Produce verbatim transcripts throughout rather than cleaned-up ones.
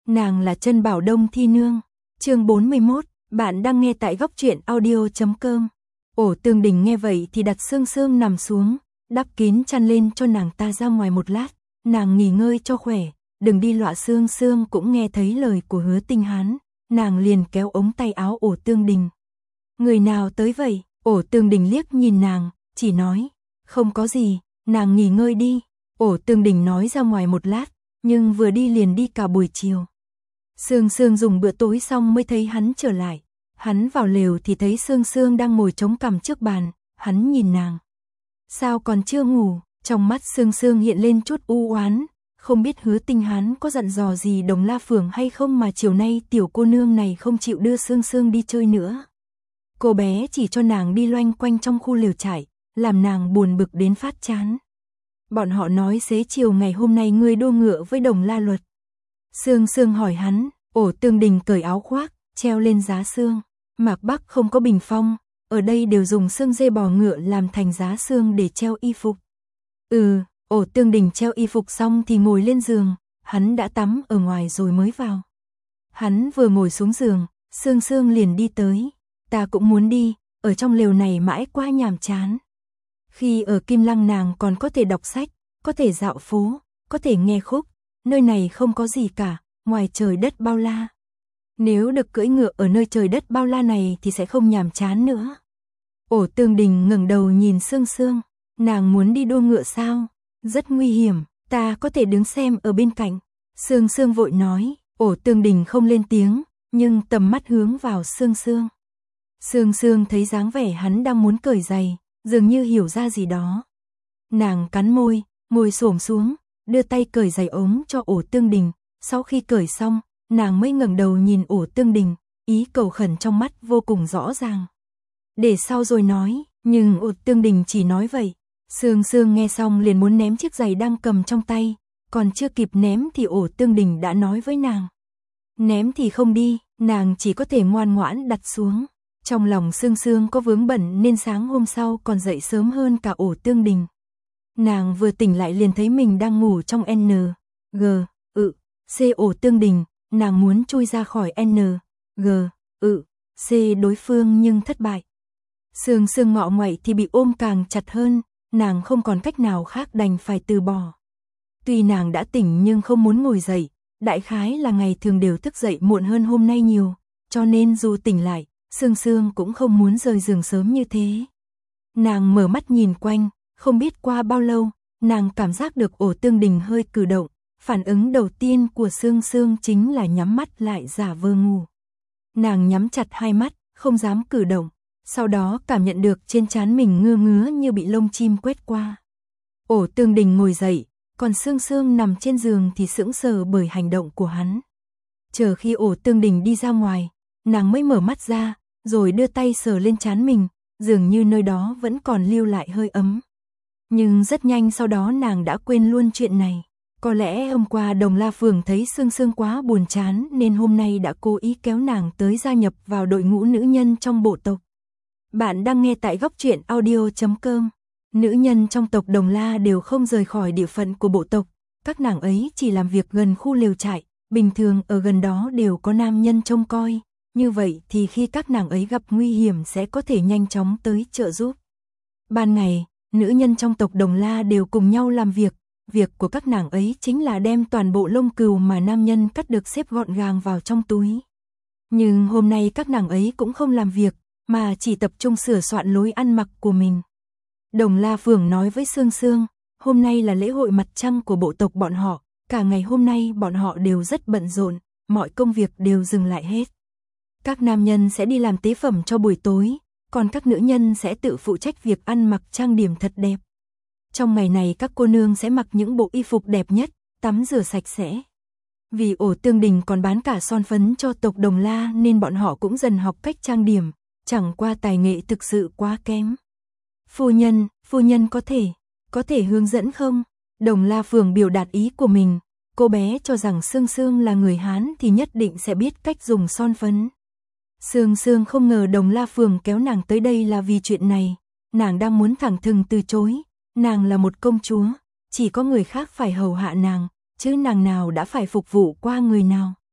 Nàng là Trân Bảo Đông Thi Nương. Chương bốn mươi mốt, bạn đang nghe tại góc truyện audio chấm com. Ổ Tương Đình nghe vậy thì đặt Sương Sương nằm xuống, đắp kín chăn lên cho nàng ta ra ngoài một lát, nàng nghỉ ngơi cho khỏe, đừng đi lọa. Sương Sương cũng nghe thấy lời của Hứa Tinh Hán, nàng liền kéo ống tay áo Ổ Tương Đình. Người nào tới vậy? Ổ Tương Đình liếc nhìn nàng, chỉ nói, không có gì, nàng nghỉ ngơi đi. Ổ Tương Đình nói ra ngoài một lát, nhưng vừa đi liền đi cả buổi chiều. Sương Sương dùng bữa tối xong mới thấy hắn trở lại. Hắn vào lều thì thấy Sương Sương đang ngồi chống cằm trước bàn, hắn nhìn nàng. Sao còn chưa ngủ? Trong mắt Sương Sương hiện lên chút u oán, không biết Hứa Tinh Hán có dặn dò gì Đồng La Phường hay không mà chiều nay tiểu cô nương này không chịu đưa Sương Sương đi chơi nữa. Cô bé chỉ cho nàng đi loanh quanh trong khu lều trại, làm nàng buồn bực đến phát chán. Bọn họ nói xế chiều ngày hôm nay ngươi đua ngựa với Đồng La Luật. Sương Sương hỏi hắn. Ổ Tương Đình cởi áo khoác, treo lên giá xương. Mạc Bắc không có bình phong, ở đây đều dùng xương dê bò ngựa làm thành giá xương để treo y phục. Ừ, Ổ Tương Đình treo y phục xong thì ngồi lên giường, hắn đã tắm ở ngoài rồi mới vào. Hắn vừa ngồi xuống giường, Sương Sương liền đi tới. Ta cũng muốn đi, ở trong lều này mãi quá nhàm chán. Khi ở Kim Lăng nàng còn có thể đọc sách, có thể dạo phố, có thể nghe khúc, nơi này không có gì cả, ngoài trời đất bao la. Nếu được cưỡi ngựa ở nơi trời đất bao la này thì sẽ không nhàm chán nữa. Ổ Tương Đình ngẩng đầu nhìn Sương Sương, nàng muốn đi đua ngựa sao? Rất nguy hiểm, ta có thể đứng xem ở bên cạnh. Sương Sương vội nói. Ổ Tương Đình không lên tiếng, nhưng tầm mắt hướng vào Sương Sương. Sương Sương thấy dáng vẻ hắn đang muốn cởi giày, dường như hiểu ra gì đó. Nàng cắn môi, ngồi xổm xuống, đưa tay cởi giày ống cho Ổ Tương Đình. Sau khi cởi xong, nàng mới ngẩng đầu nhìn Ổ Tương Đình, ý cầu khẩn trong mắt vô cùng rõ ràng. Để sau rồi nói, nhưng Ổ Tương Đình chỉ nói vậy. Sương Sương nghe xong liền muốn ném chiếc giày đang cầm trong tay, còn chưa kịp ném thì Ổ Tương Đình đã nói với nàng. Ném thì không đi, nàng chỉ có thể ngoan ngoãn đặt xuống. Trong lòng Sương Sương có vướng bận nên sáng hôm sau còn dậy sớm hơn cả Ổ Tương Đình. Nàng vừa tỉnh lại liền thấy mình đang ngủ trong N, G, ự, C. Ổ Tương Đình, nàng muốn chui ra khỏi N, G, ự, C đối phương nhưng thất bại. Sương Sương ngọ ngoậy thì bị ôm càng chặt hơn, nàng không còn cách nào khác đành phải từ bỏ. Tuy nàng đã tỉnh nhưng không muốn ngồi dậy, đại khái là ngày thường đều thức dậy muộn hơn hôm nay nhiều, cho nên dù tỉnh lại, Sương Sương cũng không muốn rời giường sớm như thế. Nàng mở mắt nhìn quanh, không biết qua bao lâu, nàng cảm giác được Ổ Tương Đình hơi cử động. Phản ứng đầu tiên của Sương Sương chính là nhắm mắt lại giả vờ ngủ. Nàng nhắm chặt hai mắt, không dám cử động, sau đó cảm nhận được trên trán mình ngứa ngứa như bị lông chim quét qua. Ổ Tương Đình ngồi dậy, còn Sương Sương nằm trên giường thì sững sờ bởi hành động của hắn. Chờ khi Ổ Tương Đình đi ra ngoài, nàng mới mở mắt ra, rồi đưa tay sờ lên trán mình, dường như nơi đó vẫn còn lưu lại hơi ấm. Nhưng rất nhanh sau đó nàng đã quên luôn chuyện này. Có lẽ hôm qua Đồng La Phường thấy Sương Sương quá buồn chán nên hôm nay đã cố ý kéo nàng tới gia nhập vào đội ngũ nữ nhân trong bộ tộc. Bạn đang nghe tại góc truyện audio chấm com. Nữ nhân trong tộc Đồng La đều không rời khỏi địa phận của bộ tộc. Các nàng ấy chỉ làm việc gần khu lều trại, bình thường ở gần đó đều có nam nhân trông coi. Như vậy thì khi các nàng ấy gặp nguy hiểm sẽ có thể nhanh chóng tới trợ giúp. Ban ngày, nữ nhân trong tộc Đồng La đều cùng nhau làm việc. Việc của các nàng ấy chính là đem toàn bộ lông cừu mà nam nhân cắt được xếp gọn gàng vào trong túi. Nhưng hôm nay các nàng ấy cũng không làm việc, mà chỉ tập trung sửa soạn lối ăn mặc của mình. Đồng La Phường nói với Sương Sương, hôm nay là lễ hội mặt trăng của bộ tộc bọn họ, cả ngày hôm nay bọn họ đều rất bận rộn, mọi công việc đều dừng lại hết. Các nam nhân sẽ đi làm tế phẩm cho buổi tối, còn các nữ nhân sẽ tự phụ trách việc ăn mặc trang điểm thật đẹp. Trong ngày này các cô nương sẽ mặc những bộ y phục đẹp nhất, tắm rửa sạch sẽ. Vì Ổ Tương Đình còn bán cả son phấn cho tộc Đồng La nên bọn họ cũng dần học cách trang điểm, chẳng qua tài nghệ thực sự quá kém. Phu nhân, phu nhân có thể, có thể hướng dẫn không? Đồng La Phường biểu đạt ý của mình, cô bé cho rằng Sương Sương là người Hán thì nhất định sẽ biết cách dùng son phấn. Sương Sương không ngờ Đồng La Phường kéo nàng tới đây là vì chuyện này, nàng đang muốn thẳng thừng từ chối. Nàng là một công chúa, chỉ có người khác phải hầu hạ nàng, chứ nàng nào đã phải phục vụ qua người nào.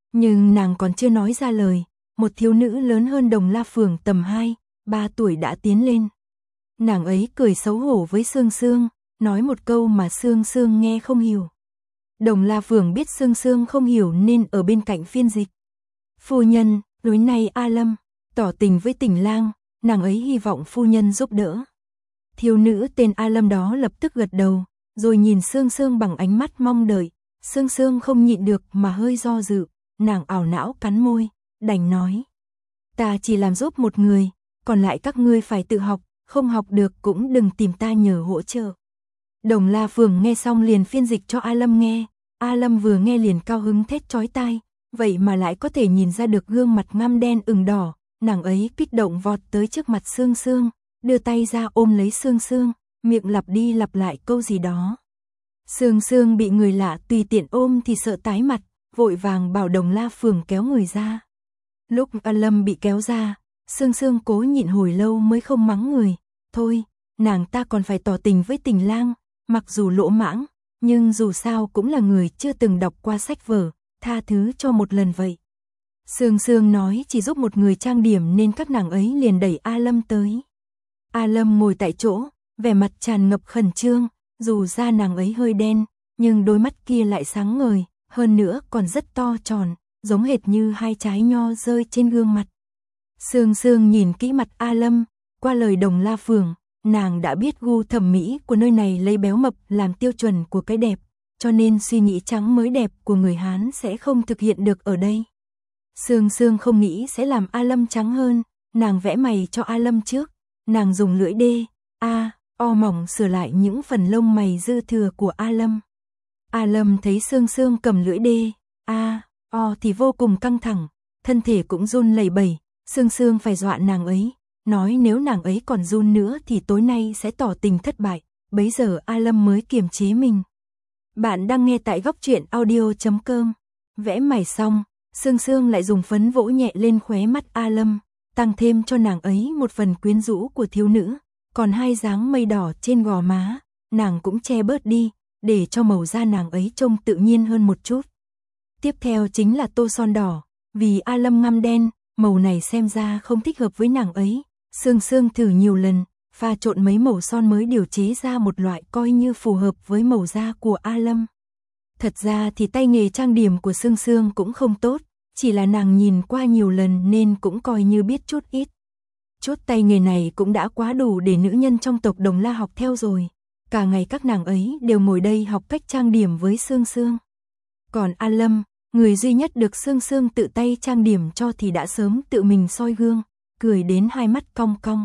Nhưng nàng còn chưa nói ra lời, một thiếu nữ lớn hơn Đồng La Phường tầm hai, ba tuổi đã tiến lên. Nàng ấy cười xấu hổ với Sương Sương, nói một câu mà Sương Sương nghe không hiểu. Đồng La Phường biết Sương Sương không hiểu nên ở bên cạnh phiên dịch. Phu nhân, tối nay A Lâm tỏ tình với Tình Lang, nàng ấy hy vọng phu nhân giúp đỡ. Thiếu nữ tên A Lâm đó lập tức gật đầu, rồi nhìn Sương Sương bằng ánh mắt mong đợi. Sương Sương không nhịn được mà hơi do dự, nàng ảo não cắn môi, đành nói. Ta chỉ làm giúp một người, còn lại các ngươi phải tự học, không học được cũng đừng tìm ta nhờ hỗ trợ. Đồng La Phường nghe xong liền phiên dịch cho A Lâm nghe, A Lâm vừa nghe liền cao hứng thét chói tai, vậy mà lại có thể nhìn ra được gương mặt ngăm đen ửng đỏ, nàng ấy kích động vọt tới trước mặt Sương Sương, đưa tay ra ôm lấy Sương Sương, miệng lặp đi lặp lại câu gì đó. Sương Sương bị người lạ tùy tiện ôm thì sợ tái mặt, vội vàng bảo Đồng La Phường kéo người ra. Lúc A Lâm bị kéo ra, Sương Sương cố nhịn hồi lâu mới không mắng người, thôi, nàng ta còn phải tỏ tình với Tình Lang, mặc dù lỗ mãng, nhưng dù sao cũng là người chưa từng đọc qua sách vở, tha thứ cho một lần vậy. Sương Sương nói chỉ giúp một người trang điểm nên các nàng ấy liền đẩy A Lâm tới. A Lâm ngồi tại chỗ, vẻ mặt tràn ngập khẩn trương, dù da nàng ấy hơi đen, nhưng đôi mắt kia lại sáng ngời, hơn nữa còn rất to tròn, giống hệt như hai trái nho rơi trên gương mặt. Sương Sương nhìn kỹ mặt A Lâm, qua lời Đồng La Phường, nàng đã biết gu thẩm mỹ của nơi này lấy béo mập làm tiêu chuẩn của cái đẹp, cho nên suy nghĩ trắng mới đẹp của người Hán sẽ không thực hiện được ở đây. Sương Sương không nghĩ sẽ làm A Lâm trắng hơn, nàng vẽ mày cho A Lâm trước, nàng dùng lưỡi đê, A, O mỏng sửa lại những phần lông mày dư thừa của A Lâm. A Lâm thấy Sương Sương cầm lưỡi đê, A, O thì vô cùng căng thẳng, thân thể cũng run lẩy bẩy, Sương Sương phải dọa nàng ấy, nói nếu nàng ấy còn run nữa thì tối nay sẽ tỏ tình thất bại, bấy giờ A Lâm mới kiềm chế mình. Bạn đang nghe tại góc truyện audio chấm com. Vẽ mày xong, Sương Sương lại dùng phấn vỗ nhẹ lên khóe mắt A Lâm, tăng thêm cho nàng ấy một phần quyến rũ của thiếu nữ, còn hai dáng mây đỏ trên gò má, nàng cũng che bớt đi, để cho màu da nàng ấy trông tự nhiên hơn một chút. Tiếp theo chính là tô son đỏ, vì A Lâm ngăm đen, màu này xem ra không thích hợp với nàng ấy. Sương Sương thử nhiều lần, pha trộn mấy màu son mới điều chế ra một loại coi như phù hợp với màu da của A Lâm. Thật ra thì tay nghề trang điểm của Sương Sương cũng không tốt, chỉ là nàng nhìn qua nhiều lần nên cũng coi như biết chút ít. Chút tay nghề này cũng đã quá đủ để nữ nhân trong tộc Đồng La học theo rồi. Cả ngày các nàng ấy đều ngồi đây học cách trang điểm với Sương Sương. Còn A Lâm, người duy nhất được Sương Sương tự tay trang điểm cho thì đã sớm tự mình soi gương, cười đến hai mắt cong cong.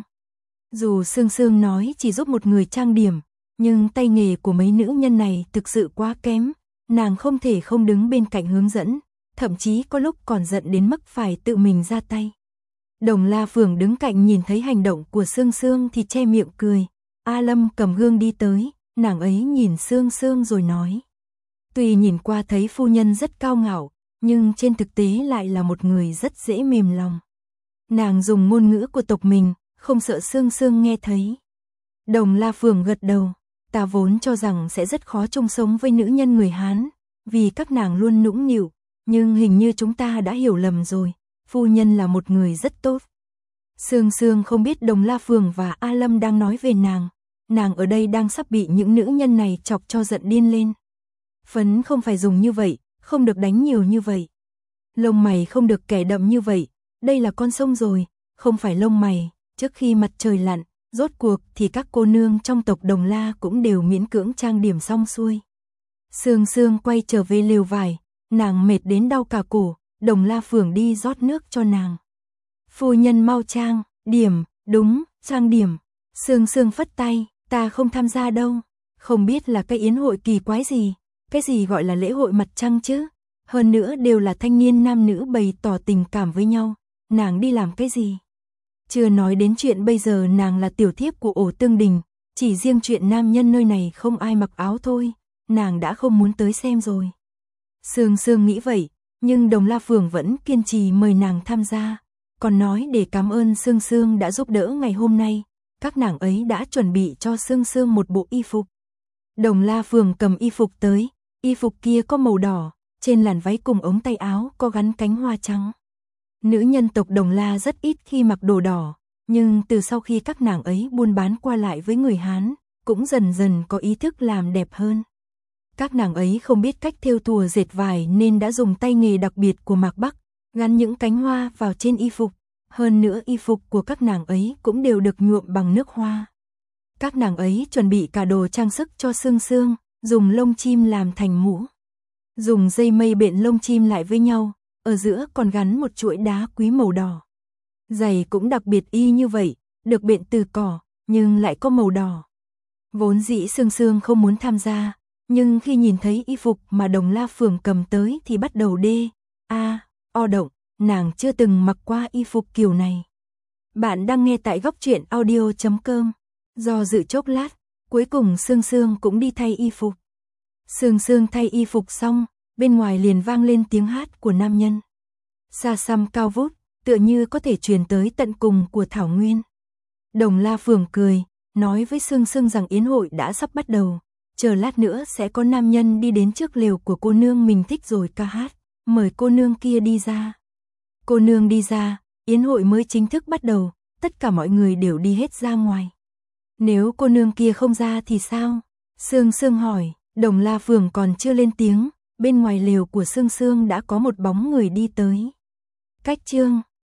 Dù Sương Sương nói chỉ giúp một người trang điểm, nhưng tay nghề của mấy nữ nhân này thực sự quá kém, nàng không thể không đứng bên cạnh hướng dẫn, thậm chí có lúc còn giận đến mức phải tự mình ra tay. Đồng La Phường đứng cạnh nhìn thấy hành động của Sương Sương thì che miệng cười. A Lâm cầm gương đi tới, nàng ấy nhìn Sương Sương rồi nói. Tuy nhìn qua thấy phu nhân rất cao ngạo, nhưng trên thực tế lại là một người rất dễ mềm lòng. Nàng dùng ngôn ngữ của tộc mình, không sợ Sương Sương nghe thấy. Đồng La Phường gật đầu, ta vốn cho rằng sẽ rất khó chung sống với nữ nhân người Hán, vì các nàng luôn nũng nịu, nhưng hình như chúng ta đã hiểu lầm rồi, phu nhân là một người rất tốt. Sương Sương không biết Đồng La Phường và A Lâm đang nói về nàng, nàng ở đây đang sắp bị những nữ nhân này chọc cho giận điên lên. Phấn không phải dùng như vậy, không được đánh nhiều như vậy. Lông mày không được kẻ đậm như vậy, đây là con sông rồi, không phải lông mày. Trước khi mặt trời lặn, rốt cuộc thì các cô nương trong tộc Đồng La cũng đều miễn cưỡng trang điểm xong xuôi. Sương Sương quay trở về lều vải, nàng mệt đến đau cả cổ, Đồng La Phường đi rót nước cho nàng. Phu nhân mau trang, điểm, đúng, trang điểm. Sương Sương phất tay, ta không tham gia đâu, không biết là cái yến hội kỳ quái gì, cái gì gọi là lễ hội mặt trăng chứ, hơn nữa đều là thanh niên nam nữ bày tỏ tình cảm với nhau, nàng đi làm cái gì? Chưa nói đến chuyện bây giờ nàng là tiểu thiếp của Ổ Tương Đình, chỉ riêng chuyện nam nhân nơi này không ai mặc áo thôi, nàng đã không muốn tới xem rồi. Sương Sương nghĩ vậy, nhưng Đồng La Phường vẫn kiên trì mời nàng tham gia, còn nói để cảm ơn Sương Sương đã giúp đỡ ngày hôm nay, các nàng ấy đã chuẩn bị cho Sương Sương một bộ y phục. Đồng La Phường cầm y phục tới, y phục kia có màu đỏ, trên làn váy cùng ống tay áo có gắn cánh hoa trắng. Nữ nhân tộc Đồng La rất ít khi mặc đồ đỏ, nhưng từ sau khi các nàng ấy buôn bán qua lại với người Hán, cũng dần dần có ý thức làm đẹp hơn. Các nàng ấy không biết cách thêu thùa dệt vải nên đã dùng tay nghề đặc biệt của Mạc Bắc, gắn những cánh hoa vào trên y phục. Hơn nữa y phục của các nàng ấy cũng đều được nhuộm bằng nước hoa. Các nàng ấy chuẩn bị cả đồ trang sức cho Sương Sương, dùng lông chim làm thành mũ. Dùng dây mây bện lông chim lại với nhau, ở giữa còn gắn một chuỗi đá quý màu đỏ. Giày cũng đặc biệt y như vậy, được bện từ cỏ, nhưng lại có màu đỏ. Vốn dĩ Sương Sương không muốn tham gia, nhưng khi nhìn thấy y phục mà Đồng La Phường cầm tới thì bắt đầu đê, a, o động, nàng chưa từng mặc qua y phục kiểu này. Bạn đang nghe tại góc truyện audio chấm com. Do dự chốc lát, cuối cùng Sương Sương cũng đi thay y phục. Sương Sương thay y phục xong, bên ngoài liền vang lên tiếng hát của nam nhân. Xa xăm cao vút, tựa như có thể truyền tới tận cùng của thảo nguyên. Đồng La Phường cười, nói với Sương Sương rằng yến hội đã sắp bắt đầu, chờ lát nữa sẽ có nam nhân đi đến trước lều của cô nương mình thích rồi ca hát, mời cô nương kia đi ra. Cô nương đi ra, yến hội mới chính thức bắt đầu, tất cả mọi người đều đi hết ra ngoài. Nếu cô nương kia không ra thì sao? Sương Sương hỏi. Đồng La Phường còn chưa lên tiếng, bên ngoài lều của Sương Sương đã có một bóng người đi tới. Cách chương